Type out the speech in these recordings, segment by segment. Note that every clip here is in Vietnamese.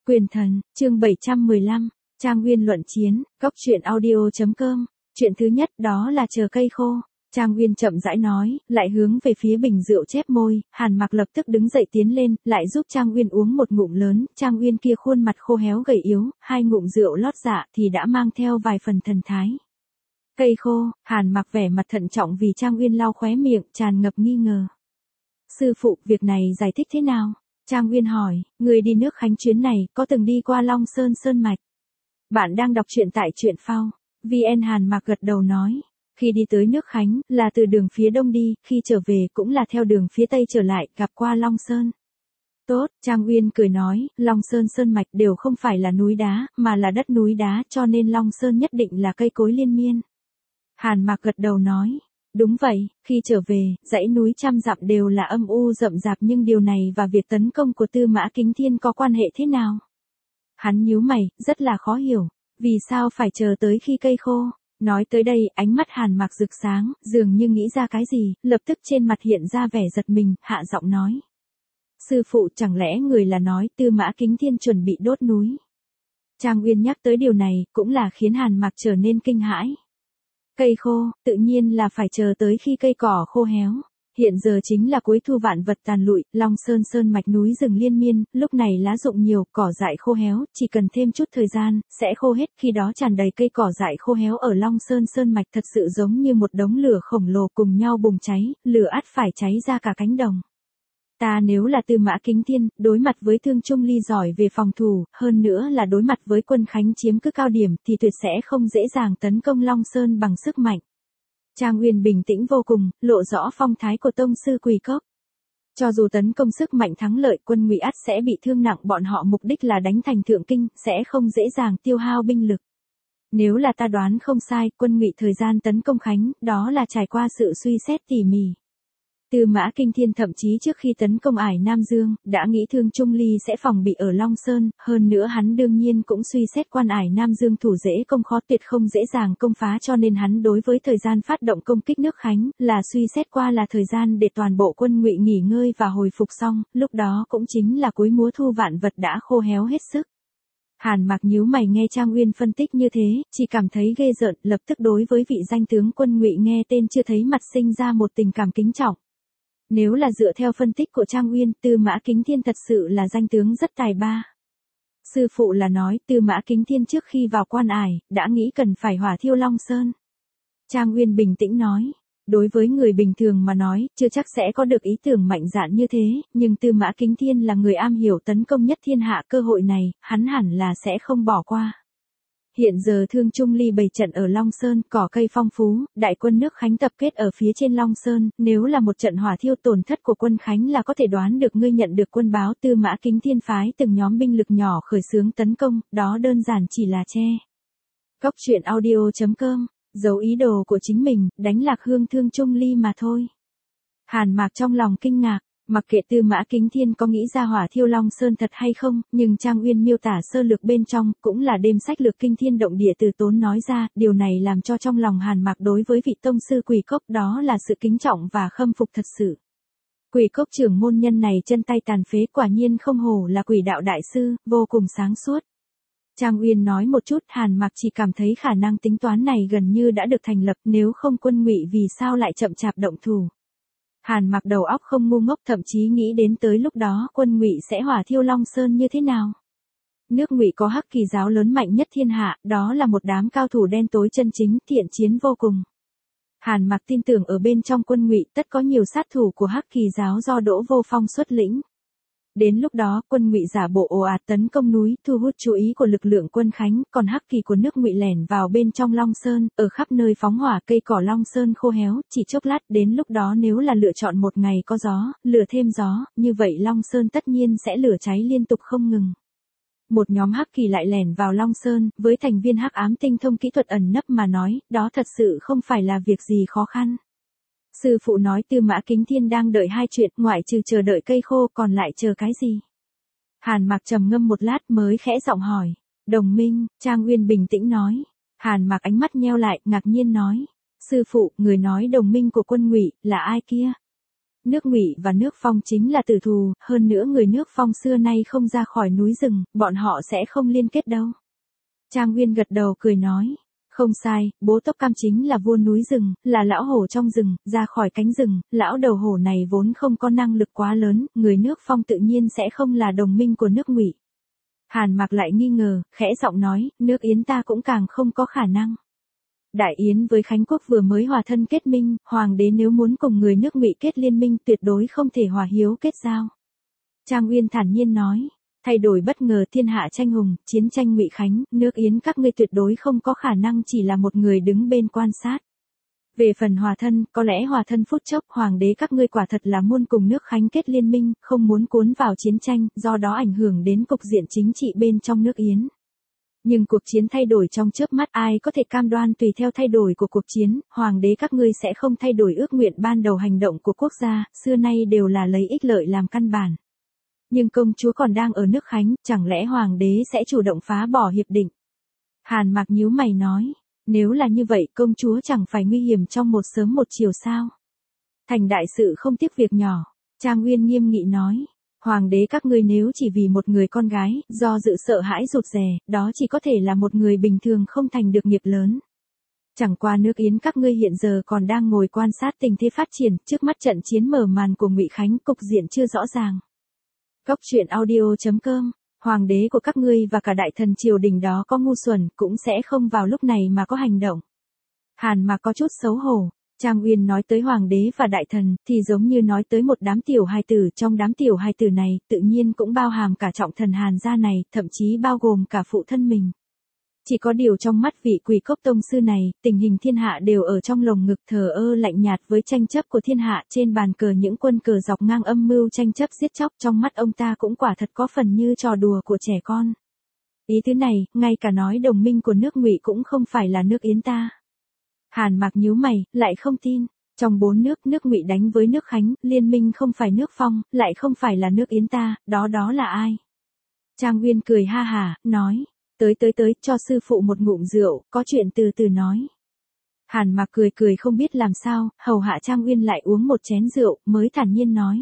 Quyền thần, chương 715, Trang Nguyên luận chiến, góc truyện audio.com, chuyện thứ nhất đó là chờ cây khô. Trang Nguyên chậm rãi nói, lại hướng về phía bình rượu chép môi, Hàn Mặc lập tức đứng dậy tiến lên, lại giúp Trang Nguyên uống một ngụm lớn, Trang Nguyên kia khuôn mặt khô héo gầy yếu, hai ngụm rượu lót dạ thì đã mang theo vài phần thần thái. Cây khô, Hàn Mặc vẻ mặt thận trọng vì Trang Nguyên lau khóe miệng, tràn ngập nghi ngờ. Sư phụ, việc này giải thích thế nào? Trang Nguyên hỏi, người đi nước Khánh chuyến này, có từng đi qua Long Sơn Sơn Mạch? Bạn đang đọc truyện tại truyện phao. VN. Hàn Mặc gật đầu nói, khi đi tới nước Khánh, là từ đường phía đông đi, khi trở về cũng là theo đường phía tây trở lại, gặp qua Long Sơn. Tốt, Trang Nguyên cười nói, Long Sơn Sơn Mạch đều không phải là núi đá, mà là đất núi đá, cho nên Long Sơn nhất định là cây cối liên miên. Hàn Mặc gật đầu nói, đúng vậy, khi trở về, dãy núi trăm dặm đều là âm u rậm rạp, nhưng điều này và việc tấn công của Tư Mã Kính Thiên có quan hệ thế nào? Hắn nhíu mày, rất là khó hiểu, vì sao phải chờ tới khi cây khô? Nói tới đây, ánh mắt Hàn Mặc rực sáng, dường như nghĩ ra cái gì, lập tức trên mặt hiện ra vẻ giật mình, hạ giọng nói. Sư phụ, chẳng lẽ người là nói Tư Mã Kính Thiên chuẩn bị đốt núi? Trang Nguyên nhắc tới điều này, cũng là khiến Hàn Mặc trở nên kinh hãi. Cây khô, tự nhiên là phải chờ tới khi cây cỏ khô héo. Hiện giờ chính là cuối thu, vạn vật tàn lụi, Long Sơn Sơn Mạch núi rừng liên miên, lúc này lá rụng nhiều, cỏ dại khô héo, chỉ cần thêm chút thời gian, sẽ khô hết, khi đó tràn đầy cây cỏ dại khô héo ở Long Sơn Sơn Mạch thật sự giống như một đống lửa khổng lồ cùng nhau bùng cháy, lửa ắt phải cháy ra cả cánh đồng. Ta nếu là Tư Mã Kính Thiên, đối mặt với Thương Trung Ly giỏi về phòng thủ, hơn nữa là đối mặt với quân Khánh chiếm cứ cao điểm thì tuyệt sẽ không dễ dàng tấn công Long Sơn bằng sức mạnh. Trang Nguyên bình tĩnh vô cùng, lộ rõ phong thái của tông sư Quỳ Cốc. Cho dù tấn công sức mạnh thắng lợi, quân Ngụy ắt sẽ bị thương nặng, bọn họ mục đích là đánh thành Thượng Kinh, sẽ không dễ dàng tiêu hao binh lực. Nếu là ta đoán không sai, quân Ngụy thời gian tấn công Khánh, đó là trải qua sự suy xét tỉ mỉ. Tư Mã Kinh Thiên thậm chí trước khi tấn công ải Nam Dương, đã nghĩ Thương Trung Ly sẽ phòng bị ở Long Sơn, hơn nữa hắn đương nhiên cũng suy xét quan ải Nam Dương thủ dễ công khó, tuyệt không dễ dàng công phá, cho nên hắn đối với thời gian phát động công kích nước Khánh, là suy xét qua là thời gian để toàn bộ quân Ngụy nghỉ ngơi và hồi phục xong, lúc đó cũng chính là cuối mùa thu, vạn vật đã khô héo hết sức. Hàn Mặc nhíu mày nghe Trang Nguyên phân tích như thế, chỉ cảm thấy ghê rợn, lập tức đối với vị danh tướng quân Ngụy nghe tên chưa thấy mặt sinh ra một tình cảm kính trọng. Nếu là dựa theo phân tích của Trang Nguyên, Tư Mã Kính Thiên thật sự là danh tướng rất tài ba. Sư phụ là nói Tư Mã Kính Thiên trước khi vào quan ải, đã nghĩ cần phải hỏa thiêu Long Sơn. Trang Nguyên bình tĩnh nói, đối với người bình thường mà nói, chưa chắc sẽ có được ý tưởng mạnh dạn như thế, nhưng Tư Mã Kính Thiên là người am hiểu tấn công nhất thiên hạ, cơ hội này, hắn hẳn là sẽ không bỏ qua. Hiện giờ Thương Trung Ly bày trận ở Long Sơn, cỏ cây phong phú, đại quân nước Khánh tập kết ở phía trên Long Sơn, nếu là một trận hỏa thiêu, tổn thất của quân Khánh là có thể đoán được. Ngươi nhận được quân báo Tư Mã Kính Thiên phái từng nhóm binh lực nhỏ khởi xướng tấn công, đó đơn giản chỉ là che. Góc truyện audio.com, giấu ý đồ của chính mình, đánh lạc hướng Thương Trung Ly mà thôi. Hàn Mặc trong lòng kinh ngạc. Mặc kệ Tư Mã Kính Thiên có nghĩ ra hỏa thiêu Long Sơn thật hay không, nhưng Trang Nguyên miêu tả sơ lược bên trong, cũng là đêm sách lược kinh thiên động địa từ tốn nói ra, điều này làm cho trong lòng Hàn Mặc đối với vị tông sư Quỳ Cốc đó là sự kính trọng và khâm phục thật sự. Quỳ Cốc trưởng môn nhân này chân tay tàn phế, quả nhiên không hổ là Quỷ đạo đại sư, vô cùng sáng suốt. Trang Nguyên nói một chút, Hàn Mặc chỉ cảm thấy khả năng tính toán này gần như đã được thành lập, nếu không quân Ngụy vì sao lại chậm chạp động thủ. Hàn Mặc đầu óc không ngu ngốc, thậm chí nghĩ đến tới lúc đó quân Ngụy sẽ hỏa thiêu Long Sơn như thế nào. Nước Ngụy có Hắc Kỳ giáo lớn mạnh nhất thiên hạ, đó là một đám cao thủ đen tối chân chính, thiện chiến vô cùng. Hàn Mặc tin tưởng ở bên trong quân Ngụy tất có nhiều sát thủ của Hắc Kỳ giáo do Đỗ Vô Phong xuất lĩnh. Đến lúc đó, quân Ngụy giả bộ ồ ạt tấn công núi, thu hút chú ý của lực lượng quân Khánh, còn Hắc Kỳ của nước Ngụy lẻn vào bên trong Long Sơn, ở khắp nơi phóng hỏa, cây cỏ Long Sơn khô héo, chỉ chốc lát, đến lúc đó nếu là lựa chọn một ngày có gió, lửa thêm gió, như vậy Long Sơn tất nhiên sẽ lửa cháy liên tục không ngừng. Một nhóm Hắc Kỳ lại lẻn vào Long Sơn, với thành viên Hắc Ám tinh thông kỹ thuật ẩn nấp mà nói, đó thật sự không phải là việc gì khó khăn. Sư phụ nói Tư Mã Kính Thiên đang đợi hai chuyện, ngoại trừ chờ đợi cây khô còn lại chờ cái gì? Hàn Mặc trầm ngâm một lát mới khẽ giọng hỏi. Đồng minh, Trang Nguyên bình tĩnh nói. Hàn Mặc ánh mắt nheo lại, ngạc nhiên nói. Sư phụ, người nói đồng minh của quân Ngụy là ai kia? Nước Ngụy và nước Phong chính là tử thù, hơn nữa người nước Phong xưa nay không ra khỏi núi rừng, bọn họ sẽ không liên kết đâu. Trang Nguyên gật đầu cười nói. Không sai, bố Tốc Cam chính là vua núi rừng, là lão hổ trong rừng, ra khỏi cánh rừng, lão đầu hổ này vốn không có năng lực quá lớn, người nước Phong tự nhiên sẽ không là đồng minh của nước Ngụy. Hàn Mặc lại nghi ngờ, khẽ giọng nói, nước Yến ta cũng càng không có khả năng. Đại Yến với Khánh Quốc vừa mới hòa thân kết minh, hoàng đế nếu muốn cùng người nước Ngụy kết liên minh tuyệt đối không thể hòa hiếu kết giao. Trang Uyên thản nhiên nói, thay đổi bất ngờ thiên hạ tranh hùng, chiến tranh Ngụy Khánh, nước Yến các ngươi tuyệt đối không có khả năng chỉ là một người đứng bên quan sát. Về phần hòa thân, có lẽ hòa thân phút chốc, hoàng đế các ngươi quả thật là muốn cùng nước Khánh kết liên minh, không muốn cuốn vào chiến tranh, do đó ảnh hưởng đến cục diện chính trị bên trong nước Yến. Nhưng cuộc chiến thay đổi trong chớp mắt, ai có thể cam đoan tùy theo thay đổi của cuộc chiến, hoàng đế các ngươi sẽ không thay đổi ước nguyện ban đầu hành động của quốc gia, xưa nay đều là lấy ích lợi làm căn bản. Nhưng công chúa còn đang ở nước Khánh, chẳng lẽ hoàng đế sẽ chủ động phá bỏ hiệp định? Hàn Mặc nhíu mày nói, nếu là như vậy công chúa chẳng phải nguy hiểm trong một sớm một chiều sao? Thành đại sự không tiếc việc nhỏ, Trang Uyên nghiêm nghị nói. Hoàng đế các ngươi nếu chỉ vì một người con gái, do dự sợ hãi rụt rè, đó chỉ có thể là một người bình thường không thành được nghiệp lớn. Chẳng qua nước Yến các ngươi hiện giờ còn đang ngồi quan sát tình thế phát triển, trước mắt trận chiến mở màn của Ngụy Khánh cục diện chưa rõ ràng. Góc truyện audio.com, hoàng đế của các ngươi và cả đại thần triều đình đó có ngu xuẩn cũng sẽ không vào lúc này mà có hành động. Hàn Mặc có chút xấu hổ. Trang Uyên nói tới hoàng đế và đại thần, thì giống như nói tới một đám tiểu hài tử, trong đám tiểu hài tử này, tự nhiên cũng bao hàm cả trọng thần Hàn gia này, thậm chí bao gồm cả phụ thân mình. Chỉ có điều trong mắt vị Quỷ Cốc tông sư này, tình hình thiên hạ đều ở trong lồng ngực, thờ ơ lạnh nhạt với tranh chấp của thiên hạ, trên bàn cờ những quân cờ dọc ngang âm mưu tranh chấp giết chóc, trong mắt ông ta cũng quả thật có phần như trò đùa của trẻ con. Ý thứ này, ngay cả nói đồng minh của nước Ngụy cũng không phải là nước Yến ta. Hàn Mặc nhíu mày, lại không tin. Trong 4 nước, nước Ngụy đánh với nước Khánh, liên minh không phải nước Phong, lại không phải là nước Yến ta, đó là ai? Trang Uyên cười ha hả, nói, tới, cho sư phụ một ngụm rượu, có chuyện từ từ nói. Hàn Mặc cười không biết làm sao, hầu hạ Trang Uyên lại uống một chén rượu, mới thản nhiên nói.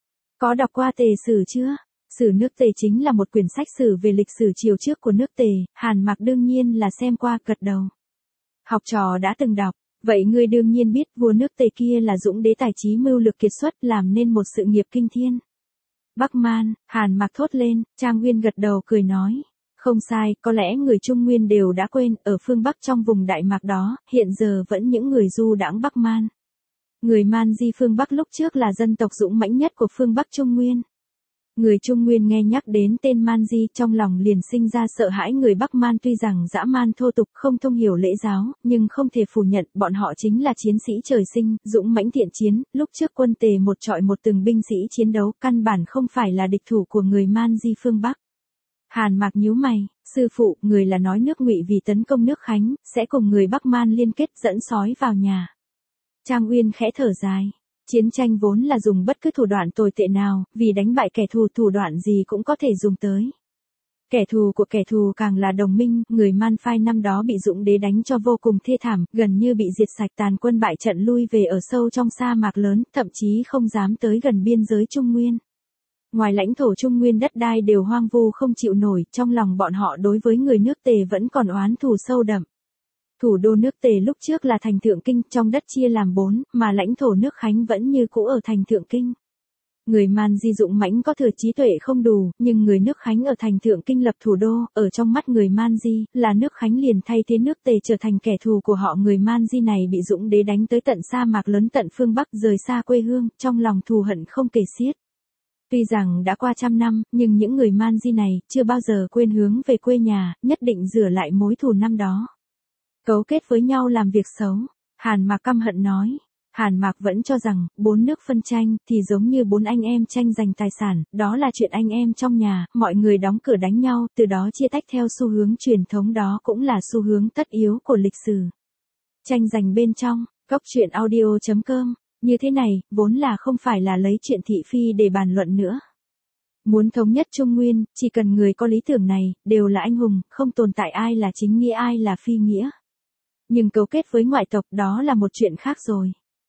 Có đọc qua Tề Sử chưa? Sử nước Tề chính là một quyển sách sử về lịch sử triều trước của nước Tề, Hàn Mặc đương nhiên là xem qua, gật đầu. Học trò đã từng đọc, vậy ngươi đương nhiên biết vua nước Tề kia là dũng đế tài trí mưu lược kiệt xuất làm nên một sự nghiệp kinh thiên. Bắc Man, Hàn Mặc thốt lên, Trang Uyên gật đầu cười nói. Không sai, có lẽ người Trung Nguyên đều đã quên, ở phương Bắc trong vùng Đại Mạc đó, hiện giờ vẫn những người du đãng Bắc Man. Người Man Di phương Bắc lúc trước là dân tộc dũng mãnh nhất của phương Bắc Trung Nguyên. Người Trung Nguyên nghe nhắc đến tên Man Di trong lòng liền sinh ra sợ hãi. Người Bắc Man tuy rằng dã man thô tục không thông hiểu lễ giáo, nhưng không thể phủ nhận bọn họ chính là chiến sĩ trời sinh, dũng mãnh thiện chiến, lúc trước quân Tề một trọi một từng binh sĩ chiến đấu, căn bản không phải là địch thủ của người Man Di phương Bắc. Hàn Mặc nhíu mày, sư phụ, người là nói nước Ngụy vì tấn công nước Khánh, sẽ cùng người Bắc Man liên kết dẫn sói vào nhà. Trang Uyên khẽ thở dài. Chiến tranh vốn là dùng bất cứ thủ đoạn tồi tệ nào, vì đánh bại kẻ thù thủ đoạn gì cũng có thể dùng tới. Kẻ thù của kẻ thù càng là đồng minh, người Man Phai năm đó bị dũng đế đánh cho vô cùng thê thảm, gần như bị diệt sạch, tàn quân bại trận lui về ở sâu trong sa mạc lớn, thậm chí không dám tới gần biên giới Trung Nguyên. Ngoài lãnh thổ Trung Nguyên đất đai đều hoang vu không chịu nổi, trong lòng bọn họ đối với người nước Tề vẫn còn oán thù sâu đậm. Thủ đô nước Tề lúc trước là thành Thượng Kinh, trong đất chia làm 4, mà lãnh thổ nước Khánh vẫn như cũ ở thành Thượng Kinh. Người Man Di dũng mãnh có thừa trí tuệ không đủ, nhưng người nước Khánh ở thành Thượng Kinh lập thủ đô, ở trong mắt người Man Di, là nước Khánh liền thay thế nước Tề trở thành kẻ thù của họ. Người Man Di này bị dũng đế đánh tới tận sa mạc lớn tận phương Bắc, rời xa quê hương, trong lòng thù hận không kể xiết. Tuy rằng đã qua trăm năm, nhưng những người Man Di này chưa bao giờ quên hướng về quê nhà, nhất định rửa lại mối thù năm đó. Cấu kết với nhau làm việc xấu, Hàn Mặc căm hận nói. Hàn Mặc vẫn cho rằng, 4 nước phân tranh, thì giống như 4 anh em tranh giành tài sản, đó là chuyện anh em trong nhà, mọi người đóng cửa đánh nhau, từ đó chia tách theo xu hướng truyền thống, đó cũng là xu hướng tất yếu của lịch sử. Tranh giành bên trong, góc truyện audio.com, như thế này, vốn là không phải là lấy chuyện thị phi để bàn luận nữa. Muốn thống nhất Trung Nguyên, chỉ cần người có lý tưởng này, đều là anh hùng, không tồn tại ai là chính nghĩa ai là phi nghĩa. Nhưng cấu kết với ngoại tộc đó là một chuyện khác rồi.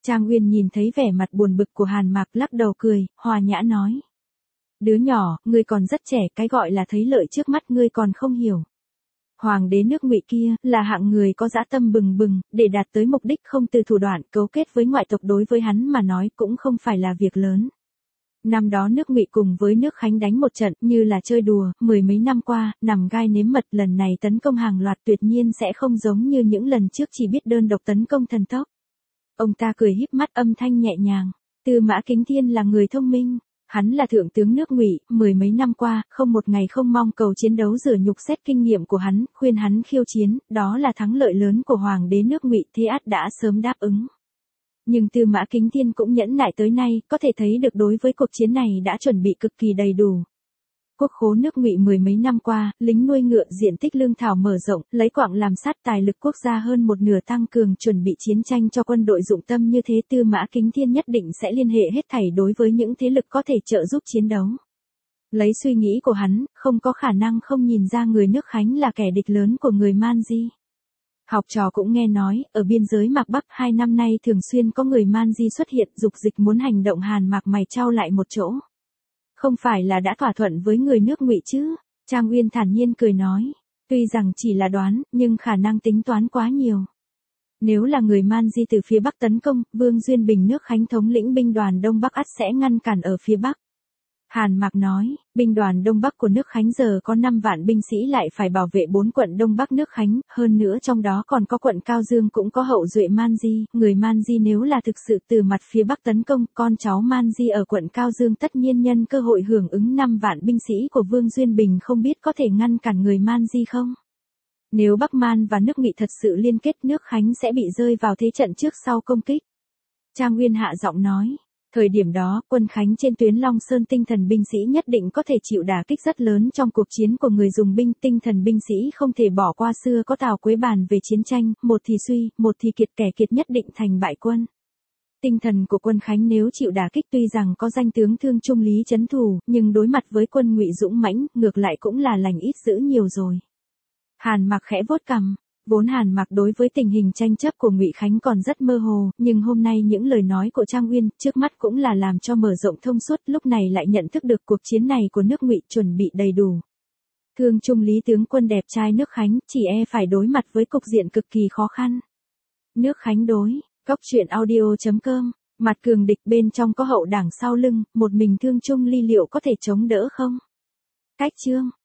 Trang Uyên nhìn thấy vẻ mặt buồn bực của Hàn Mạc lắc đầu cười, hòa nhã nói. Đứa nhỏ, ngươi còn rất trẻ, cái gọi là thấy lợi trước mắt ngươi còn không hiểu. Hoàng đế nước Ngụy kia là hạng người có dã tâm bừng bừng, để đạt tới mục đích không từ thủ đoạn cấu kết với ngoại tộc, đối với hắn mà nói cũng không phải là việc lớn. Năm đó nước Ngụy cùng với nước Khánh đánh một trận như là chơi đùa, mười mấy năm qua, nằm gai nếm mật, lần này tấn công hàng loạt tuyệt nhiên sẽ không giống như những lần trước chỉ biết đơn độc tấn công thần tốc. Ông ta cười híp mắt âm thanh nhẹ nhàng. Tư Mã Kính Thiên là người thông minh. Hắn là thượng tướng nước Ngụy, mười mấy năm qua, không một ngày không mong cầu chiến đấu rửa nhục xét kinh nghiệm của hắn, khuyên hắn khiêu chiến, đó là thắng lợi lớn của hoàng đế nước Ngụy, thế ắt đã sớm đáp ứng. Nhưng Tư Mã Kính Thiên cũng nhẫn nại tới nay, có thể thấy được đối với cuộc chiến này đã chuẩn bị cực kỳ đầy đủ. Quốc khố nước Ngụy mười mấy năm qua, lính nuôi ngựa, diện tích lương thảo mở rộng, lấy quặng làm sắt, tài lực quốc gia hơn một nửa, tăng cường chuẩn bị chiến tranh cho quân đội dụng tâm như thế. Tư Mã Kính Thiên nhất định sẽ liên hệ hết thảy đối với những thế lực có thể trợ giúp chiến đấu. Lấy suy nghĩ của hắn, không có khả năng không nhìn ra người nước Khánh là kẻ địch lớn của người Man Di. Học trò cũng nghe nói, ở biên giới Mạc Bắc 2 năm nay thường xuyên có người Man Di xuất hiện, dục dịch muốn hành động. Hàn Mạc mày chau lại một chỗ. Không phải là đã thỏa thuận với người nước Ngụy chứ? Trang Uyên thản nhiên cười nói. Tuy rằng chỉ là đoán, nhưng khả năng tính toán quá nhiều. Nếu là người Man Di từ phía Bắc tấn công, Vương Duyên Bình nước Khánh thống lĩnh binh đoàn Đông Bắc ắt sẽ ngăn cản ở phía Bắc. Hàn Mạc nói, binh đoàn Đông Bắc của nước Khánh giờ có 5 vạn binh sĩ, lại phải bảo vệ 4 quận Đông Bắc nước Khánh, hơn nữa trong đó còn có quận Cao Dương cũng có hậu duệ Man Di. Người Man Di nếu là thực sự từ mặt phía Bắc tấn công, con cháu Man Di ở quận Cao Dương tất nhiên nhân cơ hội hưởng ứng. 5 vạn binh sĩ của Vương Duyên Bình không biết có thể ngăn cản người Man Di không? Nếu Bắc Man và nước Ngụy thật sự liên kết, nước Khánh sẽ bị rơi vào thế trận trước sau công kích. Trang Uyên hạ giọng nói. Thời điểm đó, quân Khánh trên tuyến Long Sơn tinh thần binh sĩ nhất định có thể chịu đả kích rất lớn trong cuộc chiến của người dùng binh. Tinh thần binh sĩ không thể bỏ qua. Xưa có Tào Quế bàn về chiến tranh, một thì suy, một thì kiệt, kẻ kiệt nhất định thành bại quân. Tinh thần của quân Khánh nếu chịu đả kích, tuy rằng có danh tướng Thương Trung Lý trấn thủ, nhưng đối mặt với quân Ngụy dũng mãnh, ngược lại cũng là lành ít dữ nhiều rồi. Hàn Mạc khẽ vuốt cằm. Vốn Hàn Mạc đối với tình hình tranh chấp của Ngụy Khánh còn rất mơ hồ, nhưng hôm nay những lời nói của Trang Uyên trước mắt cũng là làm cho mở rộng thông suốt, lúc này lại nhận thức được cuộc chiến này của nước Ngụy chuẩn bị đầy đủ. Thương Trung Lý tướng quân đẹp trai nước Khánh, chỉ e phải đối mặt với cục diện cực kỳ khó khăn. Nước Khánh đối, Góc Truyện Audio.com, mặt cường địch, bên trong có hậu đảng sau lưng, một mình Thương Trung Ly liệu có thể chống đỡ không? Cách chương